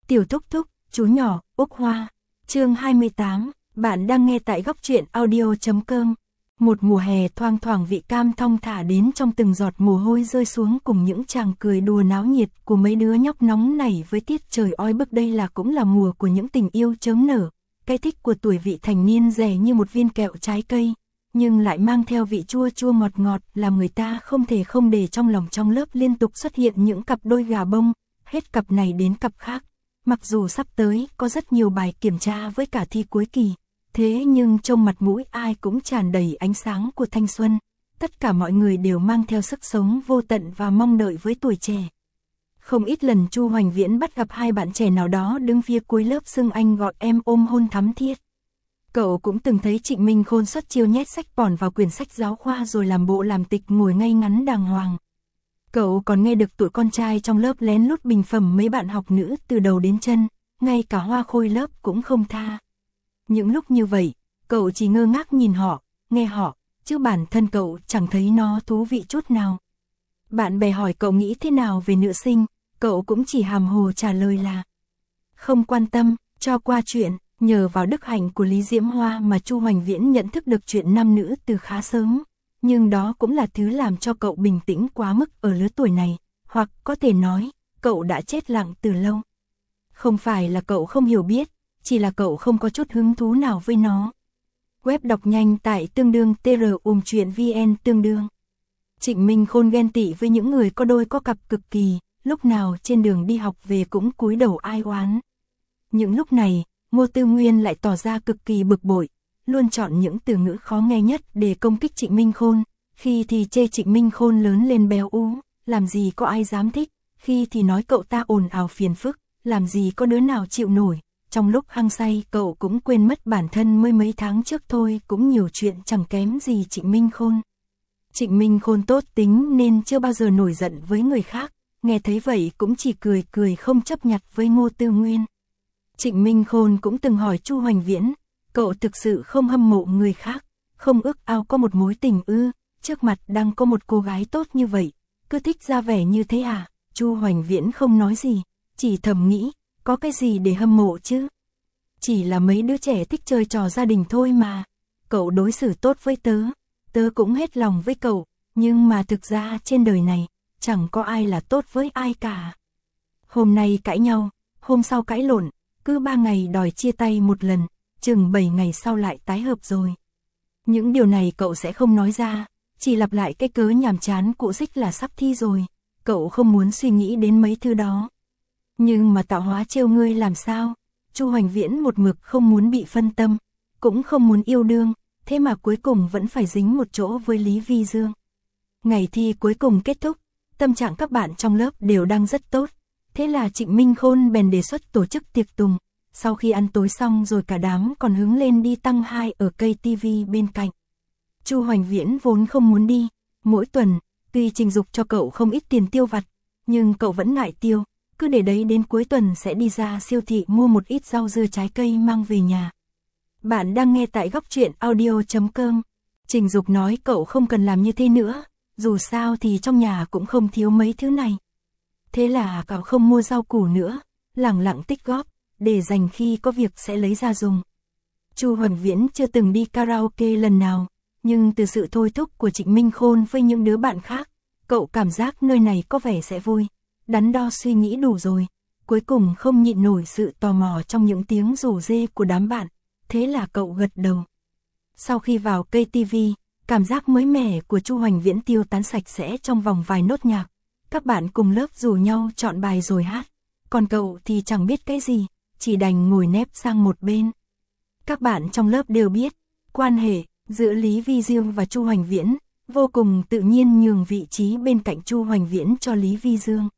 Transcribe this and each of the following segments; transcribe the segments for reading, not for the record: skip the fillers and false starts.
Tiểu thúc thúc, chú nhỏ, Úc Hoa. Chương 28, bạn đang nghe tại góc truyện audio.com. Một mùa hè thoang thoảng vị cam thong thả đến trong từng giọt mồ hôi rơi xuống cùng những chàng cười đùa náo nhiệt của mấy đứa nhóc nóng nảy với tiết trời oi bức. Đây cũng là mùa của những tình yêu chớm nở, cái thích của tuổi vị thành niên rẻ như một viên kẹo trái cây, nhưng lại mang theo vị chua chua ngọt ngọt làm người ta không thể không để trong lòng. Trong lớp liên tục xuất hiện những cặp đôi gà bông, hết cặp này đến cặp khác. Mặc dù sắp tới có rất nhiều bài kiểm tra với cả thi cuối kỳ, thế nhưng trong mặt mũi ai cũng tràn đầy ánh sáng của thanh xuân. Tất cả mọi người đều mang theo sức sống vô tận và mong đợi với tuổi trẻ. Không ít lần Chu Hoành Viễn bắt gặp hai bạn trẻ nào đó đứng phía cuối lớp xưng anh gọi em ôm hôn thắm thiết. Cậu cũng từng thấy Trịnh Minh Khôn xuất chiêu nhét sách bòn vào quyển sách giáo khoa rồi làm bộ làm tịch ngồi ngay ngắn đàng hoàng. Cậu còn nghe được tụi con trai trong lớp lén lút bình phẩm mấy bạn học nữ từ đầu đến chân, ngay cả Hoa Khôi lớp cũng không tha. Những lúc như vậy, cậu chỉ ngơ ngác nhìn họ, nghe họ, chứ bản thân cậu chẳng thấy nó thú vị chút nào. Bạn bè hỏi cậu nghĩ thế nào về nữ sinh, cậu cũng chỉ hàm hồ trả lời là không quan tâm, cho qua chuyện. Nhờ vào đức hạnh của Lý Diễm Hoa mà Chu Hoành Viễn nhận thức được chuyện nam nữ từ khá sớm, nhưng đó cũng là thứ làm cho cậu bình tĩnh quá mức ở lứa tuổi này, hoặc có thể nói, cậu đã chết lặng từ lâu. Không phải là cậu không hiểu biết, chỉ là cậu không có chút hứng thú nào với nó. Web đọc nhanh tại tương đương tr.chuyện.vn tương đương. Trịnh Minh Khôn ghen tị với những người có đôi có cặp cực kỳ, lúc nào trên đường đi học về cũng cúi đầu ai oán. Những lúc này, Ngô Tư Nguyên lại tỏ ra cực kỳ bực bội, luôn chọn những từ ngữ khó nghe nhất để công kích Trịnh Minh Khôn, khi thì chê Trịnh Minh Khôn lớn lên béo ú, làm gì có ai dám thích, khi thì nói cậu ta ồn ào phiền phức, làm gì có đứa nào chịu nổi. Trong lúc hăng say cậu cũng quên mất bản thân mới mấy tháng trước thôi cũng nhiều chuyện chẳng kém gì Trịnh Minh Khôn. Trịnh Minh Khôn tốt tính nên chưa bao giờ nổi giận với người khác, nghe thấy vậy cũng chỉ cười cười không chấp nhặt với Ngô Tư Nguyên. Trịnh Minh Khôn cũng từng hỏi Chu Hoành Viễn, cậu thực sự không hâm mộ người khác, không ước ao có một mối tình ư, trước mặt đang có một cô gái tốt như vậy, cứ thích ra vẻ như thế à? Chu Hoành Viễn không nói gì, chỉ thầm nghĩ, có cái gì để hâm mộ chứ? Chỉ là mấy đứa trẻ thích chơi trò gia đình thôi mà. Cậu đối xử tốt với tớ, tớ cũng hết lòng với cậu, nhưng mà thực ra trên đời này, chẳng có ai là tốt với ai cả. Hôm nay cãi nhau, hôm sau cãi lộn, cứ 3 ngày đòi chia tay một lần, chừng 7 ngày sau lại tái hợp rồi. Những điều này cậu sẽ không nói ra, chỉ lặp lại cái cớ nhàm chán cũ xích là sắp thi rồi, cậu không muốn suy nghĩ đến mấy thứ đó. Nhưng mà tạo hóa trêu ngươi làm sao? Chu Hoành Viễn một mực không muốn bị phân tâm, cũng không muốn yêu đương, thế mà cuối cùng vẫn phải dính một chỗ với Lý Vi Dương. Ngày thi cuối cùng kết thúc, tâm trạng các bạn trong lớp đều đang rất tốt. Thế là Trịnh Minh Khôn bèn đề xuất tổ chức tiệc tùng, sau khi ăn tối xong rồi cả đám còn hứng lên đi tăng 2 ở cây tivi bên cạnh. Chu Hoành Viễn vốn không muốn đi, mỗi tuần, tuy Trình Dục cho cậu không ít tiền tiêu vặt, nhưng cậu vẫn ngại tiêu, cứ để đấy đến cuối tuần sẽ đi ra siêu thị mua một ít rau dưa trái cây mang về nhà. Bạn đang nghe tại góc truyện audio.com. Trình Dục nói cậu không cần làm như thế nữa, dù sao thì trong nhà cũng không thiếu mấy thứ này. Thế là cậu không mua rau củ nữa, lẳng lặng tích góp, để dành khi có việc sẽ lấy ra dùng. Chu Hoành Viễn chưa từng đi karaoke lần nào, nhưng từ sự thôi thúc của Trịnh Minh Khôn với những đứa bạn khác, cậu cảm giác nơi này có vẻ sẽ vui. Đắn đo suy nghĩ đủ rồi, cuối cùng không nhịn nổi sự tò mò trong những tiếng rủ rê của đám bạn, thế là cậu gật đầu. Sau khi vào cây tivi, cảm giác mới mẻ của Chu Hoành Viễn tiêu tán sạch sẽ trong vòng vài nốt nhạc. Các bạn cùng lớp rủ nhau chọn bài rồi hát, còn cậu thì chẳng biết cái gì, chỉ đành ngồi nép sang một bên. Các bạn trong lớp đều biết, quan hệ giữa Lý Vi Dương và Chu Hoành Viễn, vô cùng tự nhiên nhường vị trí bên cạnh Chu Hoành Viễn cho Lý Vi Dương.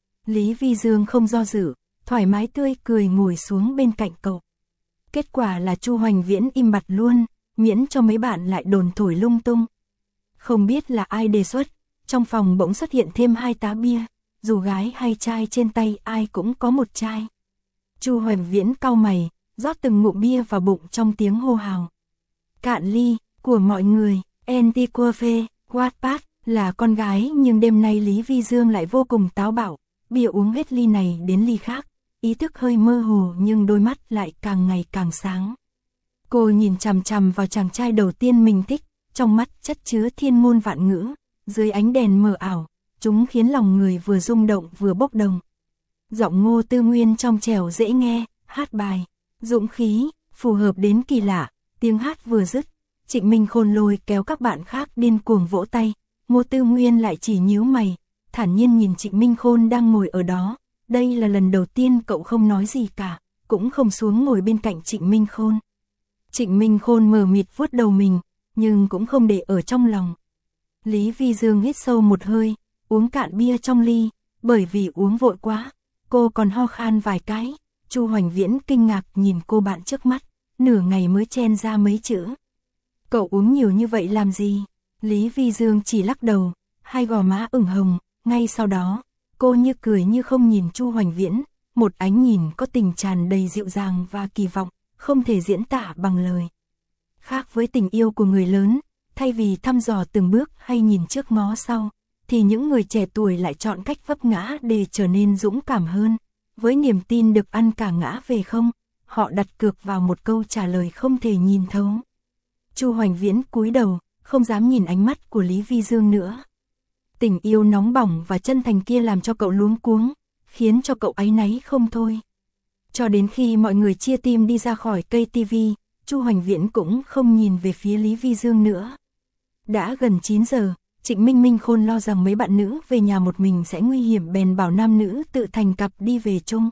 Lý Vi Dương không do dự, thoải mái tươi cười ngồi xuống bên cạnh cậu. Kết quả là Chu Hoành Viễn im bặt luôn, miễn cho mấy bạn lại đồn thổi lung tung. Không biết là ai đề xuất, trong phòng bỗng xuất hiện thêm 2 tá bia, dù gái hay trai trên tay ai cũng có một chai. Chu Hoành Viễn cau mày, rót từng ngụm bia vào bụng trong tiếng hô hào. Cạn ly, của mọi người, Antiquafe, Wattpad, là con gái nhưng đêm nay Lý Vi Dương lại vô cùng táo bạo, bia uống hết ly này đến ly khác, ý thức hơi mơ hồ nhưng đôi mắt lại càng ngày càng sáng. Cô nhìn chằm chằm vào chàng trai đầu tiên mình thích, trong mắt chất chứa thiên ngôn vạn ngữ, dưới ánh đèn mờ ảo, chúng khiến lòng người vừa rung động vừa bốc đồng. Giọng Ngô Tư Nguyên trong trẻo dễ nghe, hát bài, dũng khí, phù hợp đến kỳ lạ, tiếng hát vừa dứt, Trịnh Minh Khôn lôi kéo các bạn khác điên cuồng vỗ tay, Ngô Tư Nguyên lại chỉ nhíu mày, thản nhiên nhìn Trịnh Minh Khôn đang ngồi ở đó, đây là lần đầu tiên cậu không nói gì cả, cũng không xuống ngồi bên cạnh Trịnh Minh Khôn. Trịnh Minh Khôn mờ mịt vuốt đầu mình, nhưng cũng không để ở trong lòng. Lý Vi Dương hít sâu một hơi, uống cạn bia trong ly, bởi vì uống vội quá, cô còn ho khan vài cái. Chu Hoành Viễn kinh ngạc nhìn cô bạn trước mắt, nửa ngày mới chen ra mấy chữ. Cậu uống nhiều như vậy làm gì? Lý Vi Dương chỉ lắc đầu, hai gò má ửng hồng, ngay sau đó, cô như cười như không nhìn Chu Hoành Viễn, một ánh nhìn có tình tràn đầy dịu dàng và kỳ vọng, không thể diễn tả bằng lời. Khác với tình yêu của người lớn, thay vì thăm dò từng bước hay nhìn trước ngó sau, thì những người trẻ tuổi lại chọn cách vấp ngã để trở nên dũng cảm hơn. Với niềm tin được ăn cả ngã về không, họ đặt cược vào một câu trả lời không thể nhìn thấu. Chu Hoành Viễn cúi đầu, không dám nhìn ánh mắt của Lý Vi Dương nữa. Tình yêu nóng bỏng và chân thành kia làm cho cậu luống cuống, khiến cho cậu áy náy không thôi. Cho đến khi mọi người chia team đi ra khỏi cây TV, Chu Hoành Viễn cũng không nhìn về phía Lý Vi Dương nữa. Đã gần 9 giờ, Trịnh Minh Khôn lo rằng mấy bạn nữ về nhà một mình sẽ nguy hiểm bèn bảo nam nữ tự thành cặp đi về chung.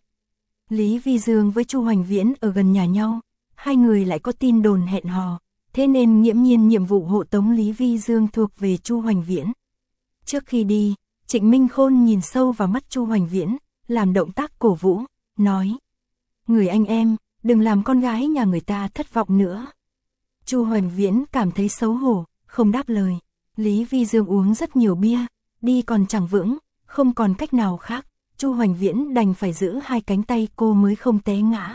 Lý Vi Dương với Chu Hoành Viễn ở gần nhà nhau, hai người lại có tin đồn hẹn hò, thế nên nghiễm nhiên nhiệm vụ hộ tống Lý Vi Dương thuộc về Chu Hoành Viễn. Trước khi đi, Trịnh Minh Khôn nhìn sâu vào mắt Chu Hoành Viễn, làm động tác cổ vũ, nói: "Người anh em, đừng làm con gái nhà người ta thất vọng nữa." Chu Hoành Viễn cảm thấy xấu hổ, không đáp lời. Lý Vi Dương uống rất nhiều bia, đi còn chẳng vững, không còn cách nào khác, Chu Hoành Viễn đành phải giữ hai cánh tay cô mới không té ngã.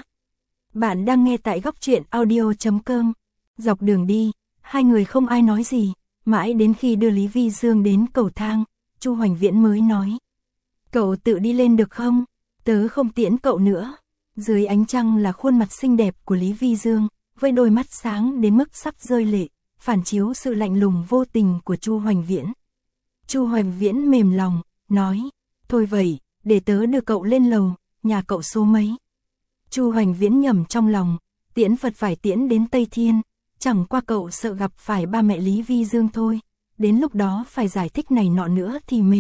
Bạn đang nghe tại Góc Truyện Audio.com. Dọc đường đi, hai người không ai nói gì, mãi đến khi đưa Lý Vi Dương đến cầu thang, Chu Hoành Viễn mới nói: "Cậu tự đi lên được không? Tớ không tiễn cậu nữa." Dưới ánh trăng là khuôn mặt xinh đẹp của Lý Vi Dương, với đôi mắt sáng đến mức sắp rơi lệ, phản chiếu sự lạnh lùng vô tình của Chu Hoành Viễn. Chu Hoành Viễn mềm lòng, nói: "Thôi vậy, để tớ đưa cậu lên lầu, nhà cậu số mấy?" Chu Hoành Viễn nhẩm trong lòng, tiễn Phật phải tiễn đến Tây Thiên, chẳng qua cậu sợ gặp phải ba mẹ Lý Vi Dương thôi, đến lúc đó phải giải thích này nọ nữa thì mệt.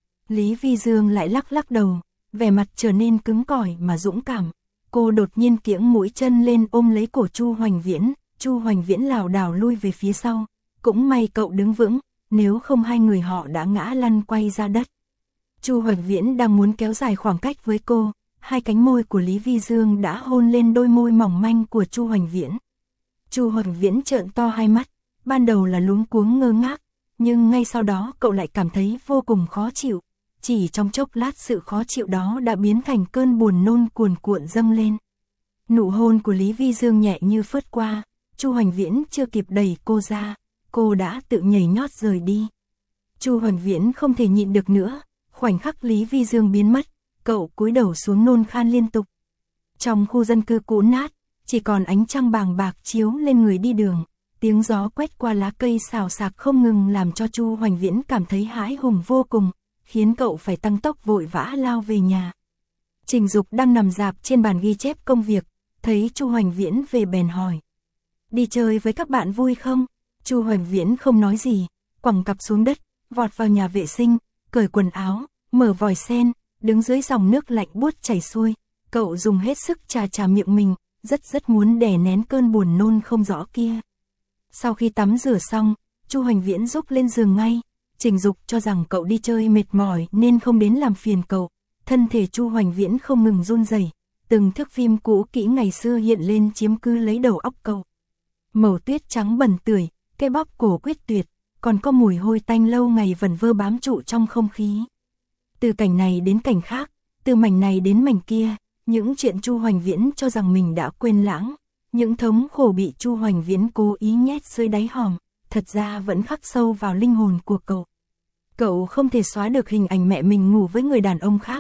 Lý Vi Dương lại lắc lắc đầu, vẻ mặt trở nên cứng cỏi mà dũng cảm. Cô đột nhiên kiễng mũi chân lên ôm lấy cổ Chu Hoành Viễn, Chu Hoành Viễn lảo đảo lui về phía sau, cũng may cậu đứng vững, nếu không hai người họ đã ngã lăn quay ra đất. Chu Hoành Viễn đang muốn kéo dài khoảng cách với cô, hai cánh môi của Lý Vi Dương đã hôn lên đôi môi mỏng manh của Chu Hoành Viễn. Chu Hoành Viễn trợn to hai mắt, ban đầu là luống cuống ngơ ngác, nhưng ngay sau đó cậu lại cảm thấy vô cùng khó chịu. Chỉ trong chốc lát sự khó chịu đó đã biến thành cơn buồn nôn cuồn cuộn dâng lên. Nụ hôn của Lý Vi Dương nhẹ như phớt qua, Chu Hoành Viễn chưa kịp đẩy cô ra, cô đã tự nhảy nhót rời đi. Chu Hoành Viễn không thể nhịn được nữa, khoảnh khắc Lý Vi Dương biến mất, cậu cúi đầu xuống nôn khan liên tục. Trong khu dân cư cũ nát, chỉ còn ánh trăng bàng bạc chiếu lên người đi đường, tiếng gió quét qua lá cây xào xạc không ngừng làm cho Chu Hoành Viễn cảm thấy hãi hùng vô cùng, khiến cậu phải tăng tốc vội vã lao về nhà. Trình Dục đang nằm rạp trên bàn ghi chép công việc, thấy Chu Hoành Viễn về bèn hỏi: "Đi chơi với các bạn vui không?" Chu Hoành Viễn không nói gì, quẳng cặp xuống đất, vọt vào nhà vệ sinh, cởi quần áo, mở vòi sen, đứng dưới dòng nước lạnh buốt chảy xuôi, cậu dùng hết sức chà miệng mình, rất muốn đè nén cơn buồn nôn không rõ kia. Sau khi tắm rửa xong, Chu Hoành Viễn rúc lên giường ngay. Trình Dục cho rằng cậu đi chơi mệt mỏi nên không đến làm phiền cậu. Thân thể Chu Hoành Viễn không ngừng run rẩy, từng thước phim cũ kỹ ngày xưa hiện lên chiếm cứ lấy đầu óc cậu. Màu tuyết trắng bẩn tưởi, cây bóp cổ quyết tuyệt, còn có mùi hôi tanh lâu ngày vẩn vơ bám trụ trong không khí. Từ cảnh này đến cảnh khác, từ mảnh này đến mảnh kia, những chuyện Chu Hoành Viễn cho rằng mình đã quên lãng, những thống khổ bị Chu Hoành Viễn cố ý nhét dưới đáy hòm, thật ra vẫn khắc sâu vào linh hồn của cậu. Cậu không thể xóa được hình ảnh mẹ mình ngủ với người đàn ông khác,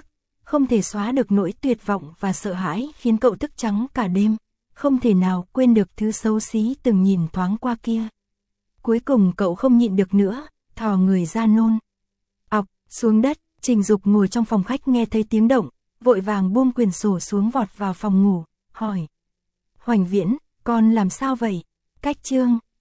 không thể xóa được nỗi tuyệt vọng và sợ hãi khiến cậu thức trắng cả đêm, không thể nào quên được thứ xấu xí từng nhìn thoáng qua kia. Cuối cùng cậu không nhịn được nữa, thò người ra nôn. Ọc, xuống đất, Trình Dục ngồi trong phòng khách nghe thấy tiếng động, vội vàng buông quyển sổ xuống vọt vào phòng ngủ, hỏi. Hoành Viễn, con làm sao vậy? Cách chương